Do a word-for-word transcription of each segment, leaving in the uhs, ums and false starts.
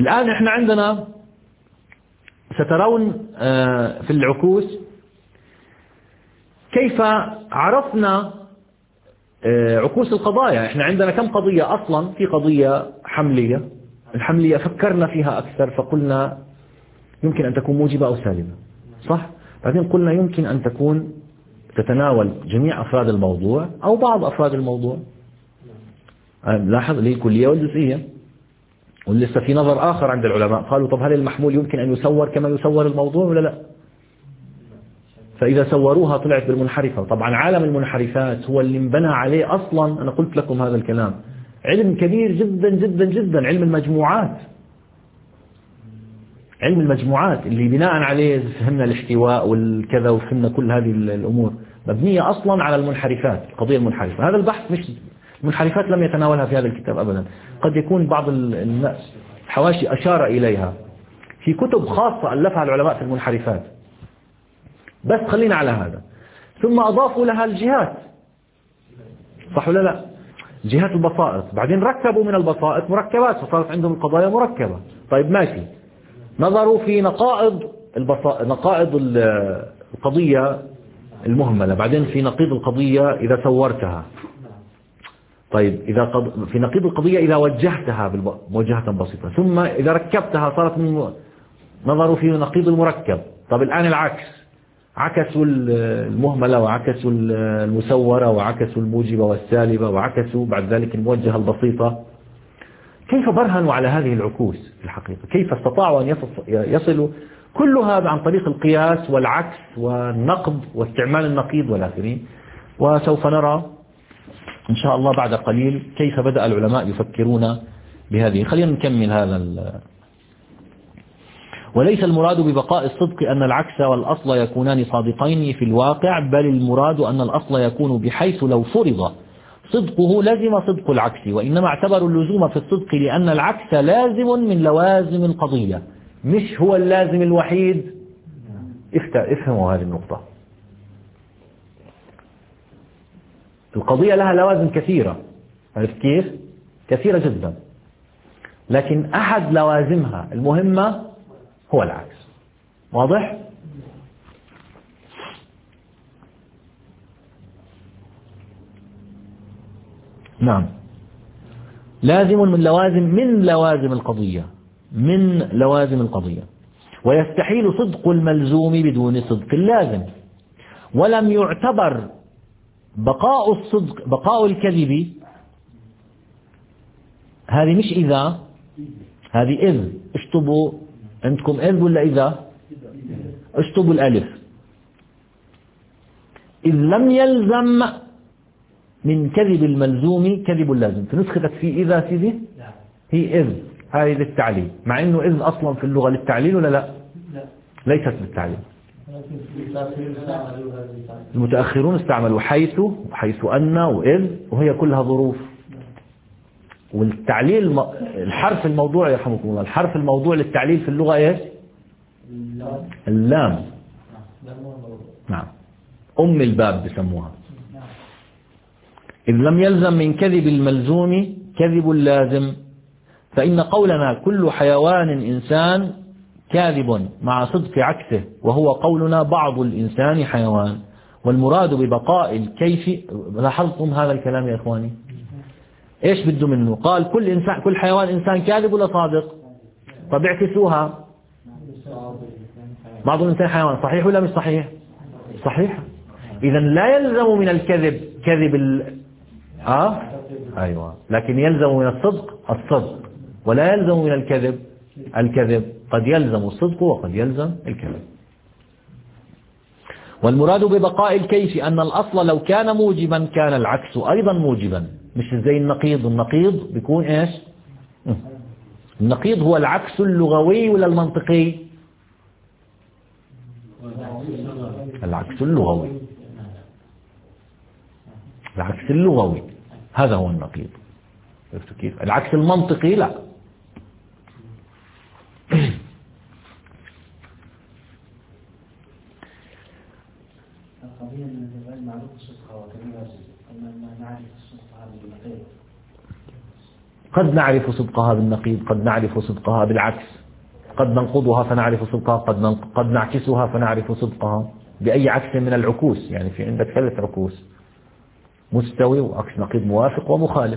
الآن إحنا عندنا سترون في العكوس كيف عرفنا عكوس القضايا. إحنا عندنا كم قضية أصلا؟ في قضية حملية، الحملية فكرنا فيها أكثر فقلنا يمكن أن تكون موجبة أو سالبة، صح؟ بعدين قلنا يمكن أن تكون تتناول جميع أفراد الموضوع أو بعض أفراد الموضوع. لاحظ لي كلية والجزئية. ولسه في نظر آخر عند العلماء، قالوا طب هل المحمول يمكن أن يسور كما يسور الموضوع ولا لا؟ فإذا سوروها طلعت بالمنحرفة. طبعا عالم المنحرفات هو اللي انبنى عليه أصلا، أنا قلت لكم هذا الكلام، علم كبير جدا جدا جدا، علم المجموعات. علم المجموعات اللي بناء عليه فهمنا الاحتواء والكذا وفهمنا كل هذه الأمور مبنية أصلا على المنحرفات، القضية المنحرفة. هذا البحث مش المنحرفات لم يتناولها في هذا الكتاب أبدا، قد يكون بعض الناس حواشي أشار إليها في كتب خاصة ألفها العلماء في المنحرفات، بس خلينا على هذا. ثم أضافوا لها الجهات، صح ولا لا؟ جهات البسائط، بعدين ركبوا من البسائط مركبات فصارت عندهم القضايا مركبة. طيب ماشي، نظروا في نقائض البسائط، نقائض القضية المهملة، بعدين في نقيض القضية إذا سورتها. طيب إذا قض... في نقيض القضية إذا وجهتها بالب... موجهة بسيطة، ثم إذا ركبتها صارت من... نظروا في نقيض المركب. طب الآن العكس، عكسوا المهملة وعكسوا المسورة وعكسوا الموجبة والسالبة وعكسوا بعد ذلك الموجهة البسيطة. كيف برهنوا على هذه العكوس في الحقيقة؟ كيف استطاعوا أن يصلوا كلها عن طريق القياس والعكس والنقد واستعمال النقيض والآخرين؟ وسوف نرى إن شاء الله بعد قليل كيف بدأ العلماء يفكرون بهذه. خلينا نكمل هذا ال... وليس المراد ببقاء الصدق أن العكس والأصل يكونان صادقين في الواقع، بل المراد أن الأصل يكون بحيث لو فرض صدقه لازم صدق العكس، وإنما اعتبروا اللزوم في الصدق لأن العكس لازم من لوازم القضية، مش هو اللازم الوحيد. افهموا هذه النقطة. القضية لها لوازم كثيرة، عرفت كيف؟ كثيرة جدا، لكن أحد لوازمها المهمة هو العكس. واضح؟ نعم، لازم من لوازم من لوازم القضية من لوازم القضية ويستحيل صدق الملزوم بدون صدق اللازم. ولم يعتبر بقاء الصدق بقاء الكذب، هذه مش إذا، هذه إذ. اشطبوا عندكم إذ ولا إذا؟ اشطبوا الألف. إذ لم يلزم من كذب الملزوم كذب اللازم. في نسختك في إذا سيدي هي إذ، هذه للتعليل، مع إنه إذ أصلا في اللغة للتعليل ولا لا؟ ليست للتعليل. المتأخرون استعملوا حيث وحيث أن وإذ، وهي كلها ظروف. والتعليل الحرف الموضوع يرحمكم الله، الحرف الموضوع للتعليل في اللغة ايش؟ اللام. نعم، أم الباب بسموها. إذ لم يلزم من كذب الملزوم كذب اللازم، فإن قولنا كل حيوان إنسان كاذب مع صدق عكسه، وهو قولنا بعض الإنسان حيوان. والمراد ببقاء الكيف، لاحظتم هذا الكلام يا إخواني؟ إيش بده منه؟ قال كل إنسان كل حيوان إنسان كاذب ولا صادق؟ طب اعكسوها، بعض الإنسان حيوان، صحيح ولا مش صحيح؟ صحيح. إذا لا يلزم من الكذب كذب ال... آه؟ أيوة، لكن يلزم من الصدق الصدق، ولا يلزم من الكذب الكذب. قد يلزم الصدق وقد يلزم الكذب. والمراد ببقاء الكيف أن الأصل لو كان موجبا كان العكس أيضا موجبا، مش زي النقيض. النقيض بيكون إيش؟ النقيض هو العكس اللغوي ولا المنطقي؟ العكس اللغوي. العكس اللغوي هذا هو النقيض. عرفتوا كيف؟ العكس المنطقي لا. القضية من غير معروف الصدق وكذا، أما ما نعرف الصدق هذا النقيض. قد نعرف صدقها بالنقيض، قد نعرف صدقها بالعكس، قد ننقضها فنعرف صدقها، قد قد نعكسها فنعرف صدقها بأي عكس من العكوس. يعني في عندك ثلاث عكوس: مستوي وعكس نقيض موافق ومخالف.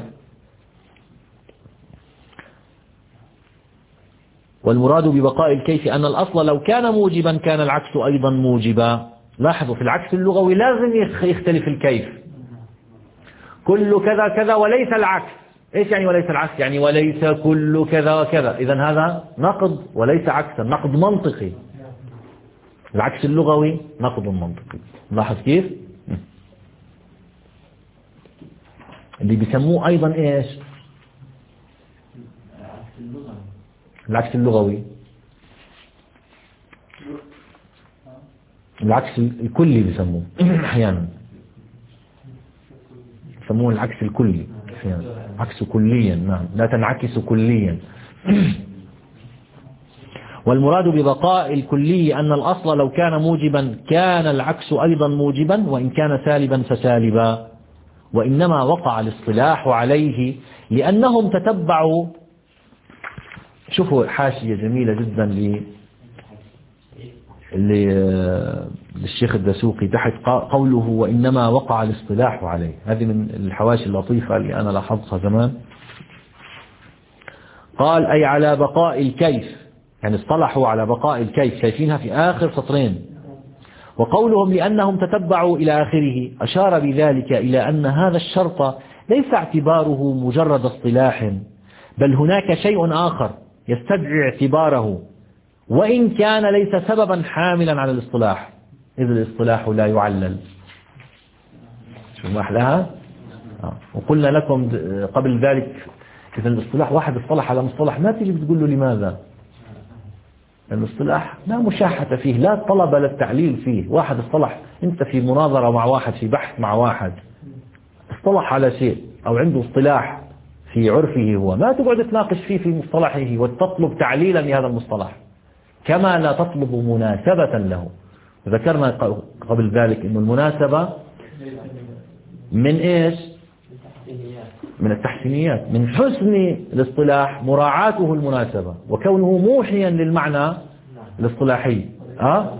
والمراد ببقاء الكيف أن الأصل لو كان موجبا كان العكس أيضا موجبا. لاحظوا في العكس اللغوي لازم يختلف الكيف، كل كذا كذا وليس العكس. إيش يعني وليس العكس؟ يعني وليس كل كذا كذا. إذن هذا نقد وليس عكسا، نقد منطقي. العكس اللغوي نقد منطقي. لاحظ كيف؟ اللي بيسموه أيضا إيش؟ العكس اللغوي، العكس الكلي بيسموه أحيانا، يسموه العكس الكلي أحيانا، عكس كليا. نعم، لا تنعكس كليا. والمراد ببقاء الكلي أن الأصل لو كان موجبا كان العكس أيضا موجبا، وإن كان سالبا فسالبا. وإنما وقع الاصطلاح عليه لأنهم تتبعوا. شوفوا حاشية جميلة جدا للشيخ الدسوقي تحت قوله وإنما وقع الاصطلاح عليه. هذه من الحواشي اللطيفة اللي أنا لاحظتها زمان. قال أي على بقاء الكيف، يعني اصطلحوا على بقاء الكيف، شايفينها في آخر سطرين. وقولهم لأنهم تتبعوا إلى آخره أشار بذلك إلى أن هذا الشرط ليس اعتباره مجرد اصطلاح، بل هناك شيء آخر يستدعي اعتباره، وإن كان ليس سببا حاملا على الاصطلاح، إذ الاصطلاح لا يعلل. شو ما أحلاها؟ آه. وقلنا لكم قبل ذلك إذا الاصطلاح واحد اصطلح على مصطلح ما تيجي بتقول له لماذا؟ الاصطلاح لا مشاحة فيه، لا طلب للتعليل فيه. واحد اصطلح، أنت في مناظرة مع واحد، في بحث مع واحد، اصطلح على شيء أو عنده اصطلاح في عرفه هو، ما تقعد تناقش فيه في مصطلحه وتطلب تعليلا لهذا المصطلح، كما لا تطلب مناسبة له. ذكرنا قبل ذلك أن المناسبة من إيش؟ من التحسينيات، من حسن الاصطلاح مراعاته المناسبة وكونه موحيا للمعنى الاصطلاحي، أه؟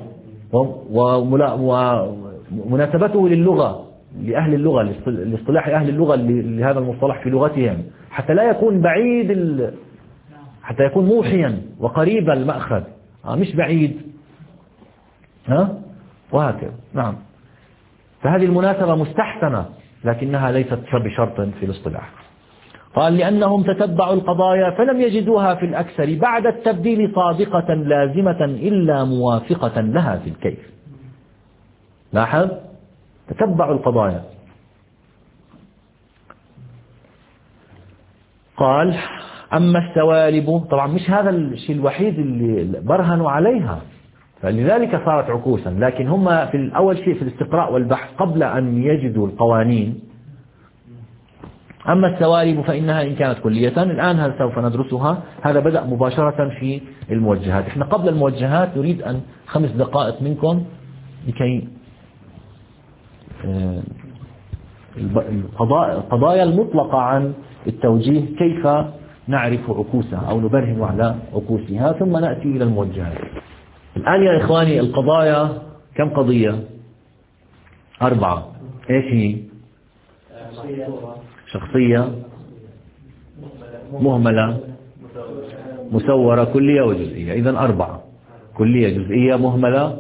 ومناسبته للغة، لأهل اللغة، لاصطلاح أهل اللغة لهذا المصطلح في لغتهم، حتى لا يكون بعيد ال... حتى يكون موحيا وقريب المأخذ، أه؟ مش بعيد، ها؟ أه؟ وهكذا. نعم، فهذه المناسبة مستحسنة لكنها ليست بشرط في الاصطلاح. قال لأنهم تتبعوا القضايا فلم يجدوها في الأكثر بعد التبديل صادقة لازمة إلا موافقة لها في الكيف. لاحظ، تتبعوا القضايا. قال أما السوالب، طبعا مش هذا الشيء الوحيد اللي برهنوا عليها، فلذلك صارت عكوسا، لكن هم في الأول شيء في الاستقراء والبحث قبل أن يجدوا القوانين. أما السوالب فإنها إن كانت كلية، الآن هل سوف ندرسها، هذا بدأ مباشرة في الموجهات. إحنا قبل الموجهات نريد أن خمس دقائق منكم لكي القضايا المطلقة عن التوجيه كيف نعرف عكوسها أو نبرهن على عكوسها، ثم نأتي إلى الموجهات. الآن يا إخواني القضايا كم قضية؟ أربعة. إيش هي؟ شخصية، مهملة، مسورة، كلية وجزئية. إذن أربعة: كلية، جزئية، مهملة،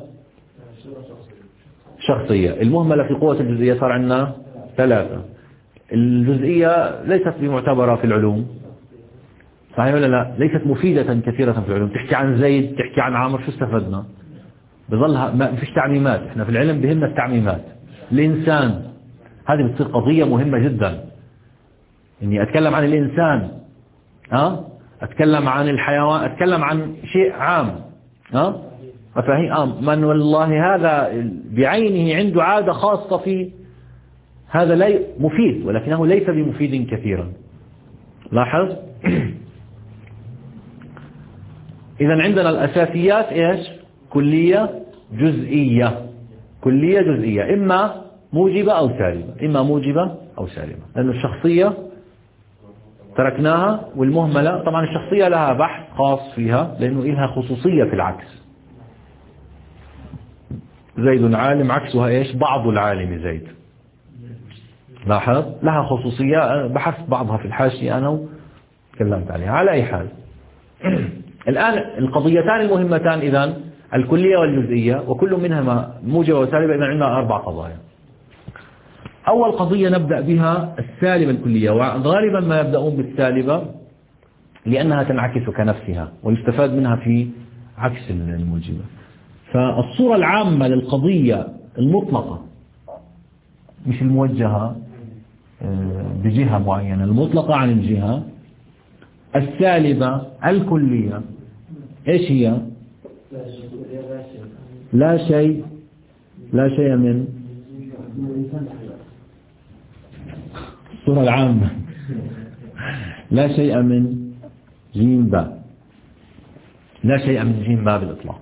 شخصية. المهملة في قوة الجزئية صار عندنا ثلاثة. الجزئية ليست بمعتبرة في العلوم، صحيح ولا لا؟ ليست مفيدة كثيرة في العلوم. تحكي عن زيد، تحكي عن عمر، شو استفدنا؟ بظلها ما فيش تعميمات. احنا في العلم بهمنا التعميمات. الإنسان، هذه بتصير قضية مهمة جدا، إني أتكلم عن الإنسان، ها؟ أتكلم عن الحيوان، أتكلم عن شيء عام، ها؟ مفاهيم عام. من والله هذا بعينه عنده عادة خاصة فيه، هذا لا مفيد، ولكنه ليس بمفيد كثيرا. لاحظ. إذا عندنا الأساسيات إيش؟ كلية، جزئية. كلية، جزئية، إما موجبة أو سالبة، إما موجبة أو سالبة، لأن الشخصية تركناها. والمهملة طبعا الشخصية لها بحث خاص فيها لأنه لها خصوصية في العكس. زيد عالم عكسها إيش؟ بعض العالم زيد. لاحظ لها خصوصية بحثت بعضها في الحاشية أنا وتكلمت عليها. على أي حال الآن القضيتان المهمتان إذن الكلية والجزئية، وكل منهما موجبة وسالبة. إذن عندنا أربع قضايا. أول قضية نبدأ بها السالبة الكلية، وغالبا ما يبدأون بالسالبة لأنها تنعكس كنفسها ويستفاد منها في عكس الموجبة. فالصورة العامة للقضية المطلقة مش الموجهة بجهة معينة، المطلقة عن الجهة، السالبة الكلية إيش هي؟ لا شيء لا شيء من الصورة العامة لا شيء من جيم باء، لا شيء من جيم باء بالإطلاق.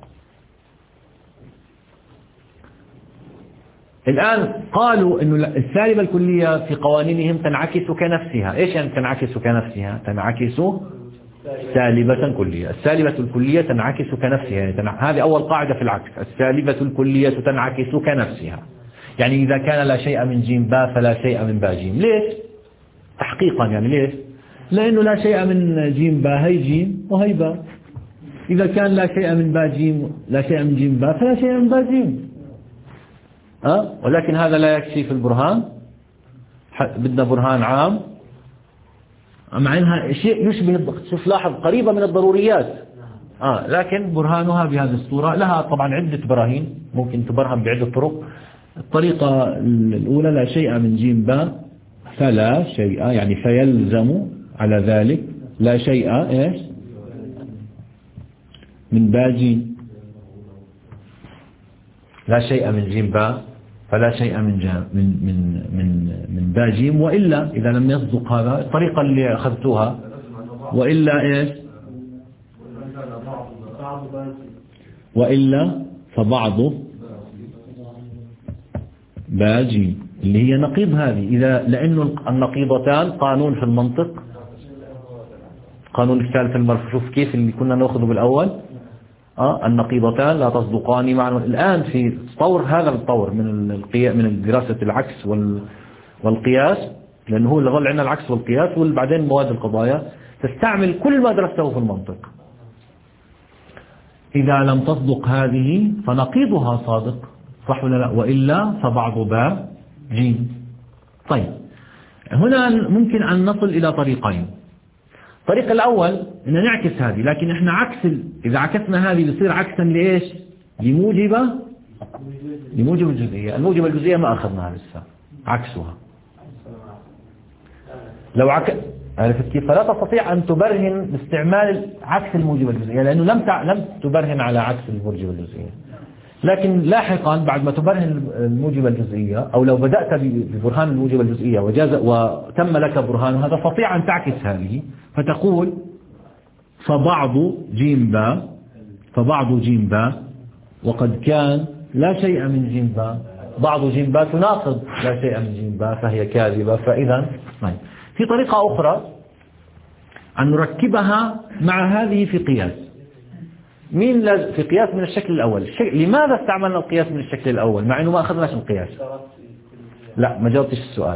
الآن قالوا أن السالبة الكلية في قوانينهم تنعكس كنفسها. إيش يعني تنعكس كنفسها؟ تنعكس سالبة كلية. السالبة الكلية تنعكس كنفسها، يعني تنع... هذه أول قاعدة في العكس. السالبة الكلية تنعكس كنفسها، يعني إذا كان لا شيء من جيم باء فلا شيء من باء جيم. ليش؟ تحقيقا يعني ليش؟ لأنه لا شيء من جيم باء هي جيم وهي باء. إذا كان لا شيء من باء جيم لا شيء من جيم باء فلا شيء من باء جيم. أه؟ ولكن هذا لا يكفي في البرهان، بدنا برهان عام مع أنها شيء يشبه، شوف لاحظ قريبة من الضروريات. آه لكن برهانها بهذه الصورة. لها طبعا عدة براهين ممكن تبرهن بعدة طرق. الطريقة الأولى لا شيء من جيم باء فلا شيء، يعني فيلزم على ذلك لا شيء إيش من باء جيم. لا شيء من جيم باء فلا شيء من جا من من من من باء جيم، وإلا إذا لم يصدق هذا الطريقة اللي أخذتوها، وإلا إيش وإلا فبعض باء جيم اللي هي نقيض هذه. إذا لأنه النقيضتان قانون في المنطق، قانون الثالث المرفوع. شوف كيف اللي كنا نأخذه بالأول، آه النقيضتان لا تصدقان معا. الآن في طور هذا الطور من القياس، من دراسة العكس والقياس، لأنه هو اللي ظل عندنا العكس والقياس وبعدين مواد القضايا، تستعمل كل ما درسته في المنطق. إذا لم تصدق هذه فنقيضها صادق، صح ولا لا؟ وإلا فبعض باء جيم. طيب هنا ممكن أن نصل إلى طريقين. الطريق الأول أن نعكس هذه، لكن إحنا عكس إذا عكسنا هذه بيصير عكسا لإيش؟ لموجبة لموجب الجزئية. الموجبة الجزئية ما أخذناها لسه، عكسها. لو عك... عرفت كيف؟ فلا تستطيع أن تبرهن باستعمال عكس الموجبة الجزئية، لأنه لم تع... لم تبرهن على عكس الموجبة الجزئية. لكن لاحقا بعد ما تبرهن الموجبة الجزئية، أو لو بدأت ببرهان الموجبة الجزئية وجاز وتم لك برهان هذا، تستطيع أن تعكس هذه فتقول فبعض جيم باء فبعض جيم باء وقد كان لا شيء من جيم باء. بعض جيم باء تناقض لا شيء من جيم باء فهي كاذبة. فإذا في طريقة أخرى أن نركبها مع هذه في قياس. مين في قياس من الشكل الأول؟ لماذا استعملنا القياس من الشكل الأول مع أنه ما أخذناش القياس؟ لا ما جاوبتش السؤال.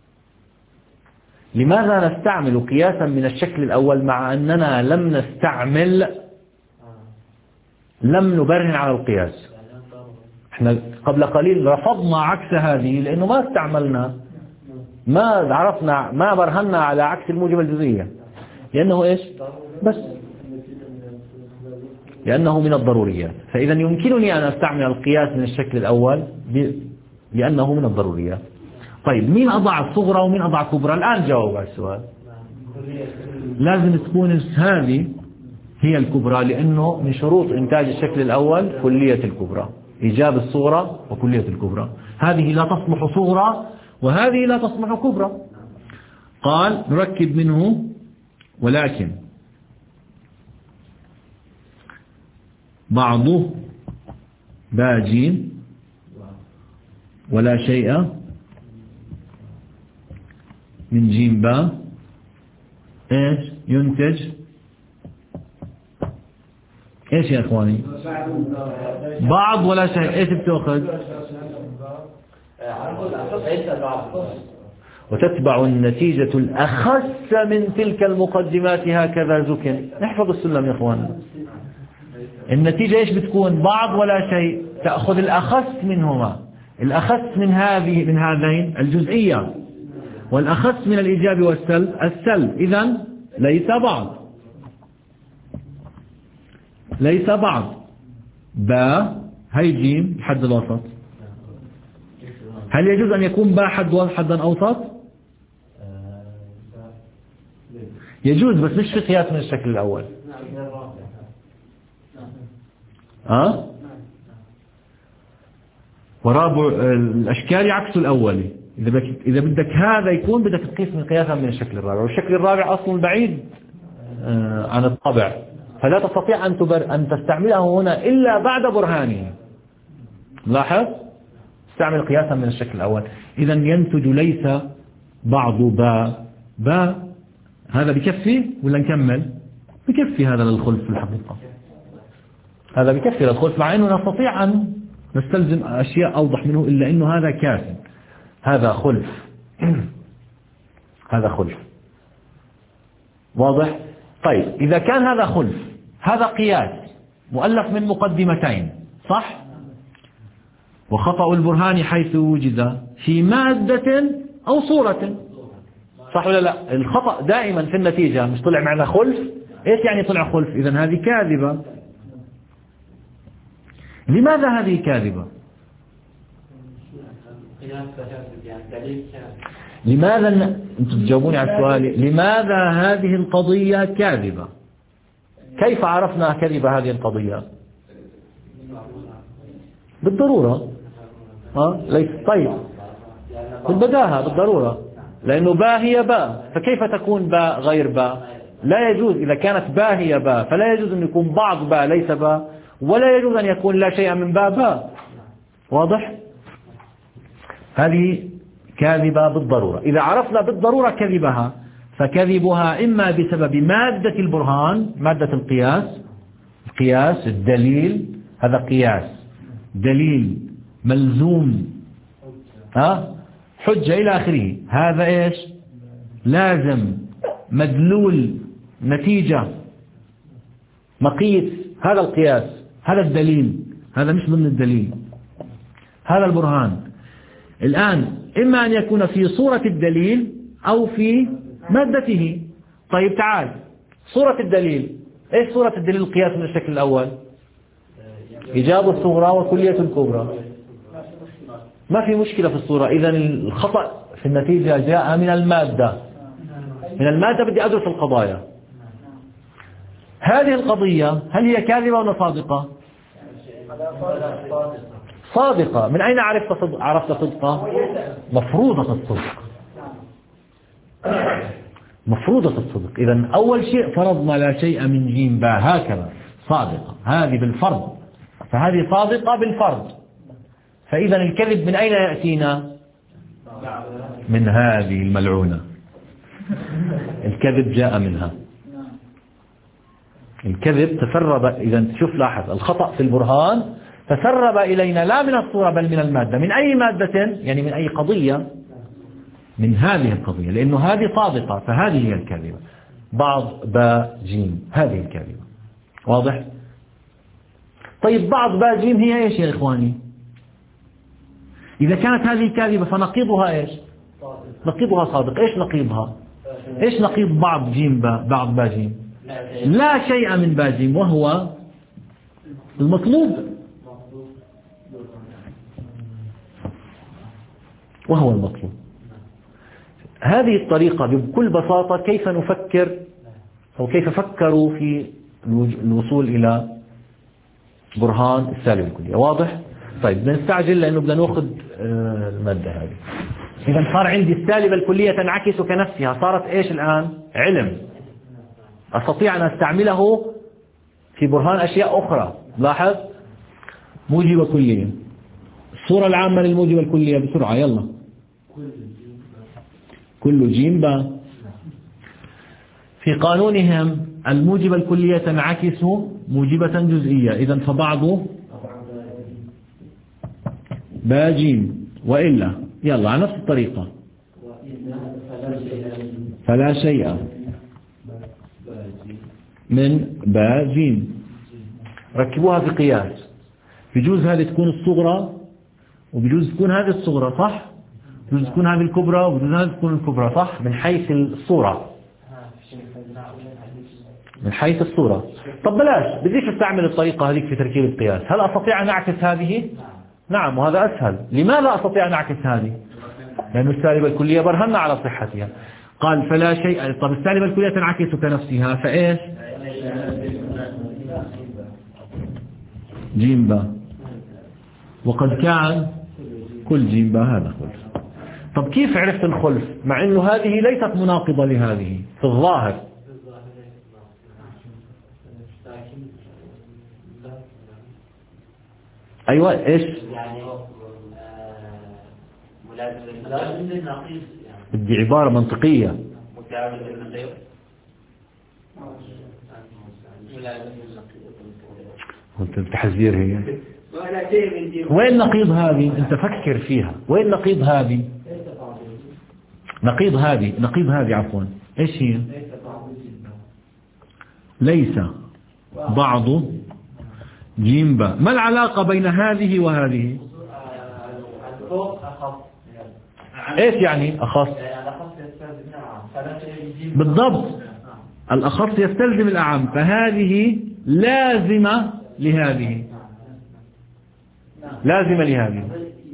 لماذا نستعمل قياسا من الشكل الأول مع أننا لم نستعمل لم نبرهن على القياس؟ احنا قبل قليل رفضنا عكس هذه لأنه ما استعملنا، ما عرفنا، ما برهنا على عكس الموجبة الجزئية، لأنه إيش بس لأنه من الضروريات. فإذا يمكنني أن أستعمل القياس من الشكل الأول لأنه من الضروريات. طيب مين أضع الصغرى ومين أضع كبرى؟ الآن جاوب على السؤال. لازم تكون هذه هي الكبرى، لأنه من شروط إنتاج الشكل الأول كلية الكبرى، إيجاب الصغرى وكلية الكبرى. هذه لا تصلح صغرى وهذه لا تصلح كبرى. قال نركب منه ولكن بعضه باجين ولا شيء من جيم باء إيش ينتج إيش يا إخواني؟ بعض ولا شيء. إيش بتأخذ؟ وتتبع النتيجة الأخس من تلك المقدمات هكذا زكن. نحفظ السلم يا إخواني. النتيجة إيش بتكون؟ بعض ولا شيء، تأخذ الأخس منهما، الأخس من هذه من هذين الجزئية، والأخس من الإيجاب والسلب السلب. إذن ليس بعض، ليس بعض. باء هي جيم الحد الوسط. هل يجوز أن يكون باء حد حدا أوسط؟ يجوز، بس مش في قياس من الشكل الأول. أه؟ ورابع الأشكال عكس الأولي. إذا بدك إذا بدك هذا يكون بدك تقيس من قياسا من الشكل الرابع، والشكل الرابع أصلا بعيد عن الطبع، فلا تستطيع أن تبر أن تستعمله هنا إلا بعد برهانه. لاحظ، استعمل قياسا من الشكل الأول. إذا ينتج ليس بعض باء باء. هذا بكفي ولا نكمل؟ بكفي هذا للخلف في الحقيقة. هذا بكفي للخلف، مع أنه نستطيع أن نستلزم أشياء أوضح منه، إلا أنه هذا كافي. هذا خلف هذا خلف واضح. طيب إذا كان هذا خلف، هذا قياس مؤلف من مقدمتين، صح؟ وخطأ البرهان حيث وجد في مادة أو صورة، صح ولا لا؟ الخطأ دائما في النتيجة، مش طلع معنا خلف. إيش يعني طلع خلف؟ إذن هذه كاذبة. لماذا هذه كاذبة؟ لماذا ن... أنتم تجاوبوني على السؤال، لماذا هذه القضية كاذبة؟ كيف عرفنا كذب هذه القضية؟ بالضرورة. ها؟ ليس طيب بالبداهة، بالضرورة، لأنه باء هي باء، فكيف تكون باء غير باء؟ لا يجوز. إذا كانت باء هي باء، فلا يجوز أن يكون بعض باء ليس باء، ولا يجوز أن يكون لا شيء من باء باء. واضح؟ هذه كاذبة بالضرورة. إذا عرفنا بالضرورة كذبها، فكذبها إما بسبب مادة البرهان، مادة القياس، القياس الدليل، هذا قياس دليل ملزوم، ها حجة إلى آخره. هذا إيش؟ لازم، مدلول، نتيجة، مقيس. هذا القياس، هذا الدليل، هذا مش ضمن الدليل، هذا البرهان. الآن إما أن يكون في صورة الدليل أو في مادته. طيب تعال، صورة الدليل، إيش صورة الدليل القياس من الشكل الأول؟ إيجاب الصغرى وكلية الكبرى. ما في مشكلة في الصورة. إذا الخطأ في النتيجة جاء من المادة. من المادة بدي أدرس القضايا. هذه القضية هل هي كاذبة ولا صادقة؟ صادقة. من أين عرفت صدق؟ عرفت صدقة؟ مفروضة الصدق، مفروضة الصدق. إذا أول شيء فرضنا لا شيء من جيم باء، هكذا صادقة. هذه بالفرض، فهذه صادقة بالفرض. فإذا الكذب من أين يأتينا؟ من هذه الملعونة. الكذب جاء منها. الكذب تسرب. إذا شوف، لاحظ الخطأ في البرهان تسرب إلينا لا من الصورة بل من المادة. من أي مادة؟ يعني من أي قضية؟ من هذه القضية، لأنه هذه صادقة، فهذه هي الكاذبة. بعض باء جيم، هذه الكاذبة. واضح؟ طيب بعض باء جيم هي إيش يا إخواني؟ إذا كانت هذه كاذبة فنقيضها إيش؟ نقيضها صادق. إيش نقيضها؟ إيش نقيض بعض جيم باء، بعض باء جيم؟ لا شيء من باء جيم، وهو المطلوب، وهو المطلوب. هذه الطريقة بكل بساطة كيف نفكر، أو كيف فكروا في الوصول إلى برهان السالب الكلية. واضح؟ طيب بنستعجل لأنه بدنا نأخذ المادة هذه. إذا صار عندي السالبة الكلية تنعكس كنفسها، صارت إيش الآن؟ علم. أستطيع أن أستعمله في برهان أشياء أخرى. لاحظ، موجبة كلية. الصورة العامة للموجبة الكلية بسرعة، يلا. كل جيم باء. في قانونهم الموجبة الكلية تنعكس موجبة جزئية، إذن فبعض باجين، وإلا يلا على نفس الطريقة فلا شيء من باجين. ركبوها في قياس، بجوز هذه تكون الصغرى وبجوز تكون هذه الصغرى، صح؟ بجوز تكون هذه الكبرى وبجوز هذه تكون الكبرى، صح؟ من حيث الصورة، من حيث الصورة. طب بلاش، بديش استعمل الطريقة هذيك في تركيب القياس. هل أستطيع أن أعكس هذه؟ نعم، وهذا أسهل. لماذا أستطيع أن أعكس هذه؟ لأن السالبة الكلية برهنا على صحتها. قال فلا شيء. طب السالبة الكلية تنعكس كنفسها، فإيش؟ جيم با، وقد كان كل جيم با هذا خلف. طب كيف عرفت الخلف مع أنه هذه ليست مناقضة لهذه في الظاهر؟ أيوة إيش؟ بدي عبارة منطقية. قلت التحذير هي. وين نقيض هذه؟ أنت فكر فيها. وين نقيض هذه؟ نقيض هذه نقيض هذه عفوا إيش هي؟ ليس بعض جيم با. ما العلاقة بين هذه وهذه؟ ايش يعني أخص؟ بالضبط، الأخص يستلزم الأعم، فهذه لازمة لهذه، لازمة لهذه.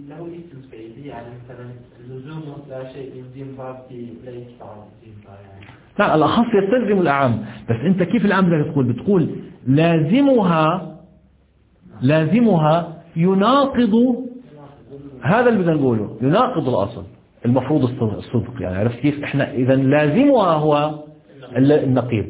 لا، الأخص يستلزم الأعم، بس أنت كيف الأعم بدك تقول؟ بتقول لازمها، لازمها يناقض هذا اللي بدنا نقوله، يناقض الأصل المفروض الصدق. يعني عرفت كيف؟ احنا إذا لازمها هو النقيض،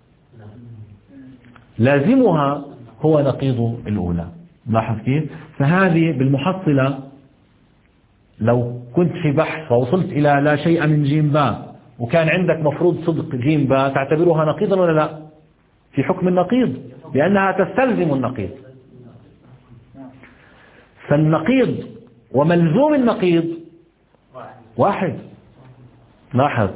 لازمها هو نقيض الأولى. لاحظ كيف؟ فهذه بالمحصلة لو كنت في بحث ووصلت إلى لا شيء من جيم با وكان عندك مفروض صدق جيم با، تعتبرها نقيضا ولا لا؟ في حكم النقيض، لأنها تستلزم النقيض. فالنقيض وملزوم النقيض واحد. لاحظ،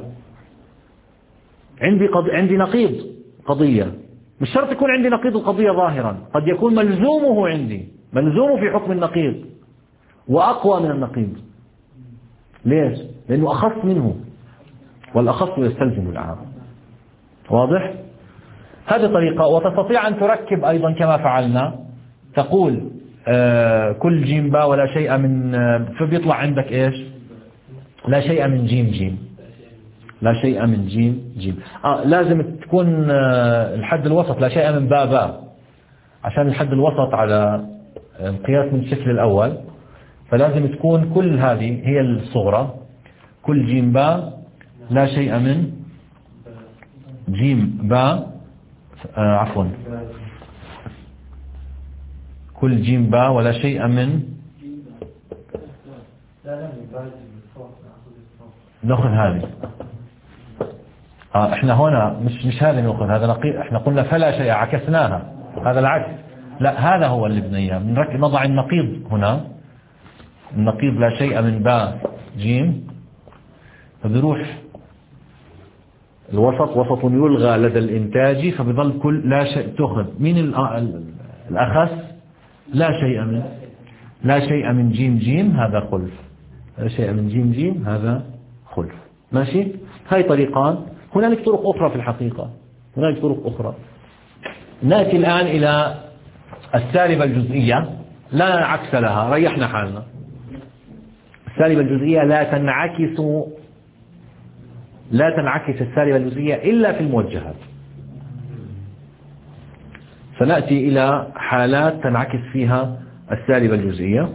عندي قض... عندي نقيض قضية، مش شرط يكون عندي نقيض القضية ظاهرا، قد يكون ملزومه عندي، ملزومه في حكم النقيض وأقوى من النقيض. ليش؟ لأنه أخص منه، والأخص يستلزم الأعم. واضح؟ هذه طريقة. وتستطيع أن تركب أيضا كما فعلنا، تقول آه كل جيم با ولا شيء من آه فبيطلع عندك إيش؟ لا شيء من جيم جيم، لا شيء من جيم جيم. آه لازم تكون آه الحد الوسط لا شيء من با با، عشان الحد الوسط على القياس من الشكل الأول، فلازم تكون كل هذه هي الصغرى، كل جيم با لا شيء من جيم با آه عفوا كل جيم با ولا شيء من. نأخذ هذه آه احنا هنا مش مش هذه نأخذ هذا نقيض. احنا قلنا فلا شيء، عكسناها، هذا العكس. لا، هذا هو اللي بدنا اياه. بنركب نضع النقيض هنا، النقيض لا شيء من با جيم، فبيروح الوسط وسط يلغى لدى الإنتاج، فبيظل كل لا شيء تأخذ من الأخس لا شيء من لا شيء من جيم جيم، هذا خلف. لا شيء من جيم جيم هذا خلف. ماشي؟ هاي طريقان. هنالك طرق أخرى في الحقيقة، هنالك طرق أخرى. نأتي الآن إلى السالبة الجزئية، لا عكس لها، ريحنا حالنا. السالبة الجزئية لا تنعكس لا تنعكس السالبة الجزئية إلا في الموجهات. سنأتي إلى حالات تنعكس فيها السالبة الجزئية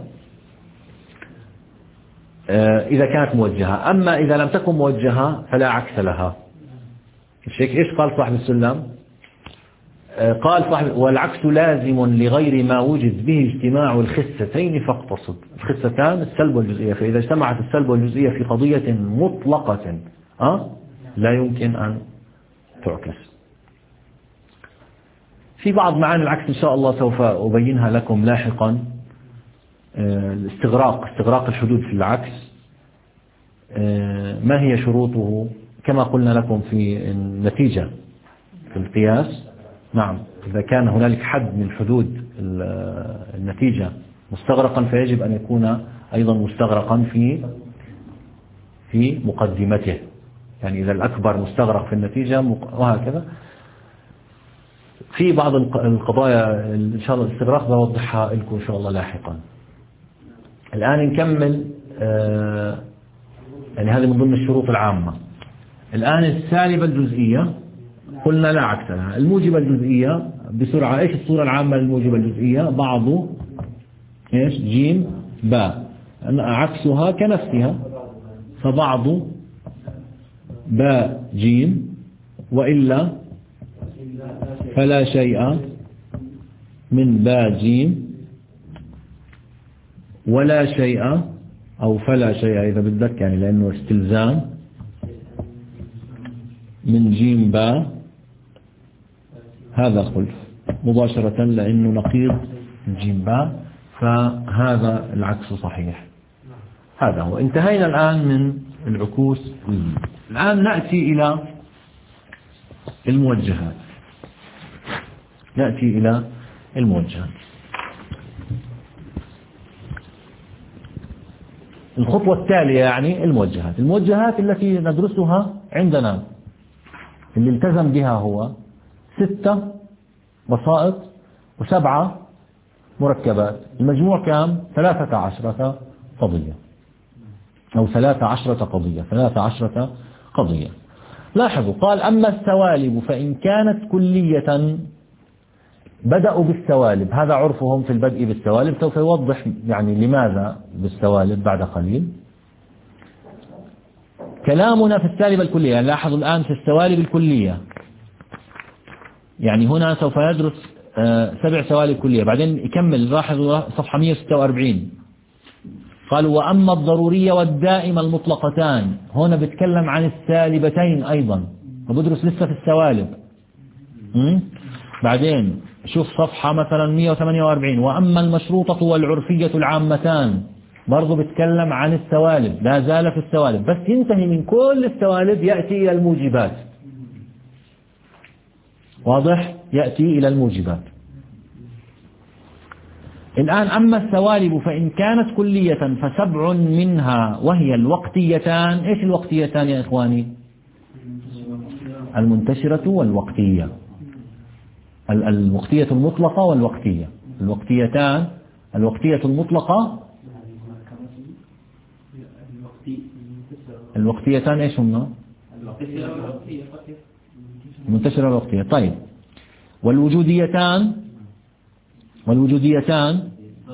إذا كانت موجهة. أما إذا لم تكن موجهة فلا عكس لها. إيش قال صاحب السلم؟ قال صاحب والعكس لازم لغير ما وجد به اجتماع الخستين فاقتصد. الخستان السلب والجزئية، فإذا اجتمعت السلب والجزئية في قضية مطلقة أه؟ لا يمكن أن تعكس. في بعض معاني العكس إن شاء الله سوف أبينها لكم لاحقا. الاستغراق استغراق الحدود في العكس، ما هي شروطه؟ كما قلنا لكم في النتيجة في القياس. نعم، إذا كان هنالك حد من حدود النتيجة مستغرقا فيجب أن يكون أيضا مستغرقا في في مقدمته، يعني إذا الأكبر مستغرق في النتيجة وهكذا. في بعض القضايا إن شاء الله الاستغراق بوضحها لكم إن شاء الله لاحقا. الآن نكمل، آه يعني هذه من ضمن الشروط العامة. الآن السالبة الجزئية قلنا لا عكس لها. الموجبة الجزئية بسرعة، إيش الصورة العامة للموجبة الجزئية؟ بعض إيش جيم باء، عكسها كنفسها، فبعض باء جيم وإلا فلا شيء من باء جيم ولا شيء أو فلا شيء إذا بدك، يعني لأنه استلزام من جيم باء، هذا خلف مباشرة لأنه نقيض جيم باء، فهذا العكس صحيح. هذا هو. انتهينا الآن من العكوس. الآن نأتي إلى الموجهات. نأتي إلى الموجهات. الخطوة التالية يعني الموجهات. الموجهات التي ندرسها عندنا اللي التزم بها هو ستة بسائط وسبعة مركبات، المجموع كام؟ ثلاثة عشرة قضية أو ثلاثة عشرة قضية ثلاثة عشرة قضية. لاحظوا قال أما السوالب فإن كانت كلية، بدأوا بالسوالب، هذا عرفهم في البدء بالسوالب، سوف يوضح يعني لماذا بالسوالب بعد قليل. كلامنا في السالبة الكلية، يعني لاحظوا الآن في السوالب الكلية، يعني هنا سوف يدرس سبع سوالب كلية، بعدين يكمل. لاحظوا صفحة مئة وستة وأربعين قالوا وأما الضرورية والدائمة المطلقتان، هنا بتكلم عن السالبتين أيضا، وبدرس لسه في السوالب. بعدين شوف صفحة مثلا مئة وثمانية وأربعين وأما المشروطة والعرفية العامتان، برضو بتكلم عن السوالب، لا زال في السوالب، بس ينتهي من كل السوالب يأتي إلى الموجبات. واضح؟ يأتي إلى الموجبات. الآن أما السوالب فإن كانت كلية فسبع منها وهي الوقتيتان. إيش الوقتيتان يا إخواني؟ المنتشرة والوقتية، الوقتية المطلقة والوقتية. الوقتيتان، الوقتية المطلقة، الوقتيتان إيش هما؟ المنتشرة والوقتية. طيب، والوجوديتان، والوجوديتان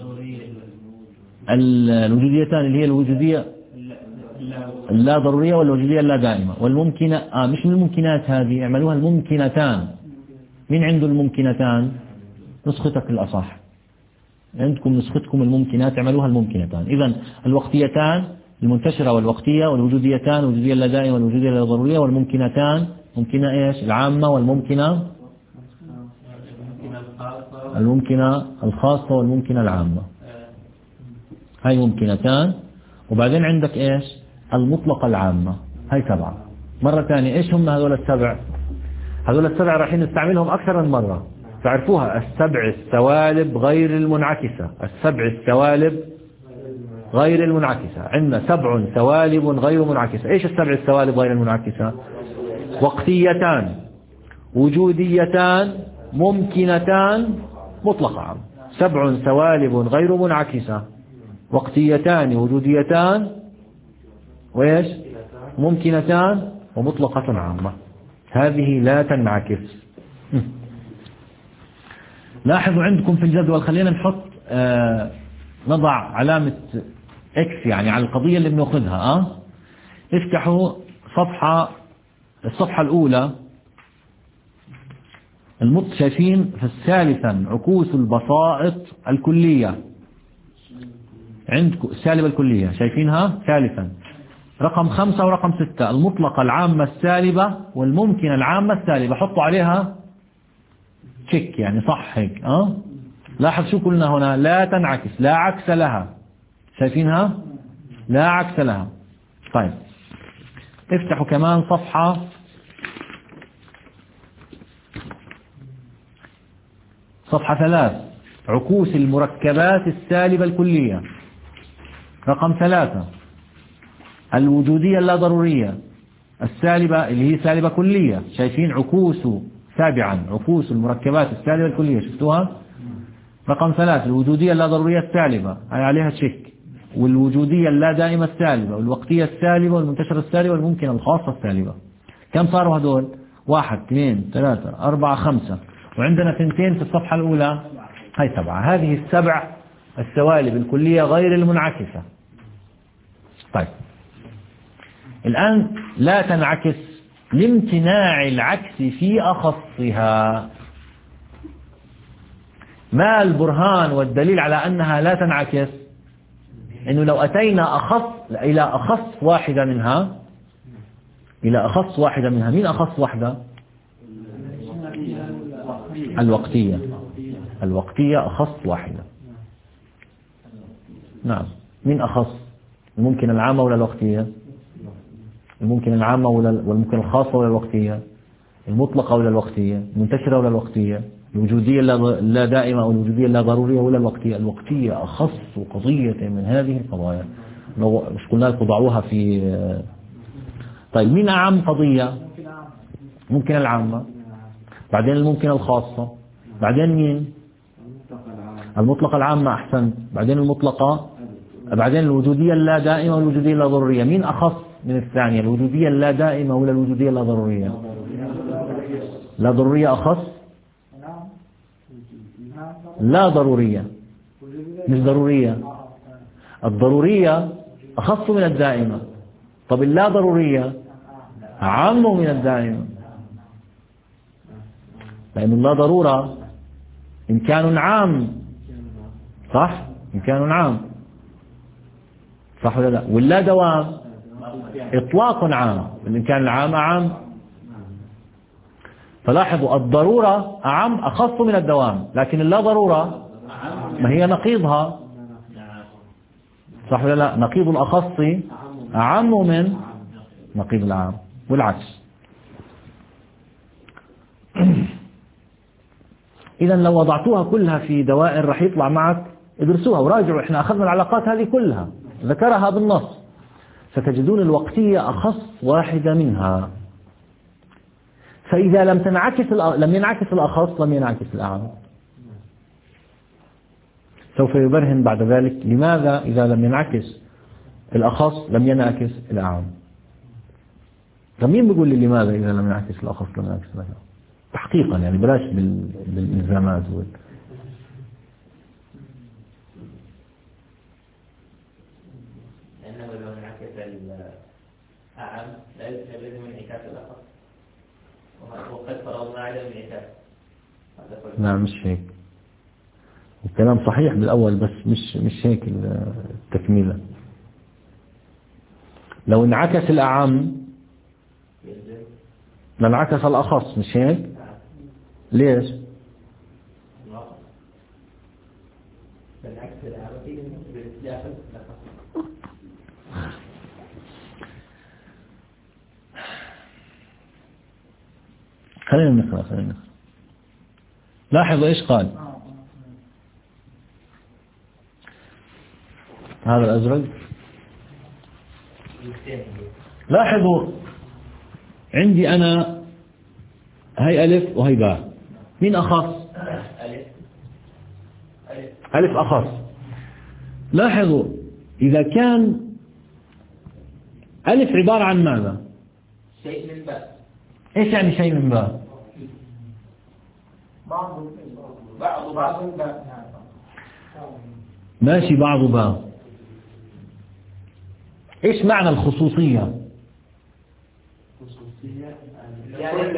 الوجوديتان اللي هي الوجودية اللا ضرورية والوجودية اللا دائمة والممكنة. آه مش من الممكنات هذه، اعملوها الممكنتان. مين عنده الممكنتان؟ نسختك الأصح، عندكم نسختكم الممكنات، اعملوها الممكنتان. إذن الوقتيتان المنتشرة والوقتية، والوجوديتان الوجودية اللا دائمة والوجودية اللا ضرورية، والممكنتان ممكنة إيش؟ العامة والممكنة الممكنة الخاصة والممكنة العامة. هاي ممكنتان. وبعدين عندك إيش؟ المطلقة العامة. هاي سبعة. مرة ثانية إيش هم هذول السبع؟ هذول السبع راح نستعملهم أكثر من مرة، تعرفوها. السبع السوالب غير المنعكسة، السبع السوالب غير المنعكسة. عندنا سبع سوالب غير منعكسة. إيش السبع السوالب غير المنعكسة؟ وقتيتان، وجوديتان، ممكنتان، مطلقة عام. سبع سوالب غير منعكسة، وقتيتان، وجوديتان، وإيش؟ ممكنتان، ومطلقة عامة. هذه لا تنعكس. لاحظوا عندكم في الجدول، خلينا نحط آه نضع علامة اكس يعني على القضية اللي بناخذها. اه افتحوا صفحة الصفحة الأولى، المط شايفين في الثالثا عكوس البسائط الكلية. عندكم السالبة الكلية شايفينها ثالثا. رقم خمسة ورقم ستة المطلقة العامة السالبة والممكنة العامة السالبة، حطوا عليها تشيك يعني صح هيك. أه؟ لاحظ شو قلنا هنا، لا تنعكس، لا عكس لها، شايفينها؟ لا عكس لها. طيب افتحوا كمان صفحة صفحة ثلاث، عكوس المركبات السالبة الكلية. رقم ثلاثة الوجودية اللا ضرورية السالبة اللي هي سالبة كلية، شايفين عكوس سابعا عكوس المركبات السالبة الكلية، شفتوها؟ رقم ثلاثة الوجودية اللا ضرورية السالبة هي عليها تشيك، والوجودية اللا دائمة السالبة والوقتية السالبة والمنتشرة السالبة والممكنة الخاصة السالبة. كم صاروا هدول؟ واحد اثنين ثلاثة أربعة خمسة، وعندنا ثنتين في الصفحة الأولى، هاي سبعة. هذه السبع السوالب الكلية غير المنعكسة. طيب الآن لا تنعكس لامتناع العكس في أخصها. ما البرهان والدليل على أنها لا تنعكس؟ إنه لو أتينا أخص إلى أخص واحدة منها إلى أخص واحدة منها مين أخص واحدة؟ الوقتية. الوقتية أخص واحدة. نعم. مين أخص؟ الممكن العامة ولا الوقتية؟ الممكن العامة ولا والممكن الخاصة ولا الوقتية؟ المطلقة ولا الوقتية؟ المنتشرة ولا الوقتية؟ الوجودية لا دائمة أو الوجودية لا ضرورية ولا الوقتية؟ الوقتية أخص قضية من هذه القضايا. مش قلنا لكم ضعوها في. طيب مين أعم قضية؟ ممكن العامة، بعدين الممكن الخاصة، بعدين مين؟ المطلقة العامة أحسن، بعدين المطلقة، بعدين الوجودية اللا دائمة والوجودية اللا ضرورية. مين أخص من الثانية، الوجودية اللا دائمة ولا الوجودية اللا ضرورية؟ لا ضرورية أخص. لا ضرورية مش ضرورية. الضرورية أخص من الدائمة. طب اللا ضرورية أعم من الدائمة، لأن اللا ضرورة إمكان عام، صح؟ إمكان عام، صح ولا لا؟ واللا دوام إطلاق عام، الإمكان العام عام. فلاحظوا الضرورة أعم أخص من الدوام، لكن اللا ضرورة ما هي نقيضها، صح ولا لا؟ نقيض الأخص أعم من نقيض العام والعكس. إذا لو وضعتوها كلها في دوائر راح يطلع معك، ادرسوها وراجعوا، احنا أخذنا العلاقات هذه كلها ذكرها بالنص، فتجدون الوقتية أخص واحدة منها. فإذا لم تنعكس لم ينعكس الأخص لم ينعكس الأعم. سوف يبرهن بعد ذلك لماذا إذا لم ينعكس الأخص لم ينعكس الأعم. مين بيقول لي لماذا إذا لم ينعكس الأخص لم ينعكس الأعم؟ تحقيقا يعني بلاش بالإلزامات وال... لأنه لو انعكس الأعم لا يلزم انعكاس الأخص، وقد فرضنا عدم الانعكاس. نعم مش هيك، الكلام صحيح بالأول بس مش مش هيك التكملة. لو انعكس الأعم لانعكس الأخص، مش هيك؟ ليش؟ خلينا نقرأ خلينا نقرأ. لاحظوا إيش قال هذا الأزرق. لاحظوا عندي أنا هاي ألف وهي باء، مين أخص؟ ألف أخص. لاحظوا إذا كان ألف عبارة عن ماذا؟ شيء من باء. إيش يعني شيء من باء؟ بعض بعض بعض باء. ماشي بعض باء. إيش معنى الخصوصية؟ يعني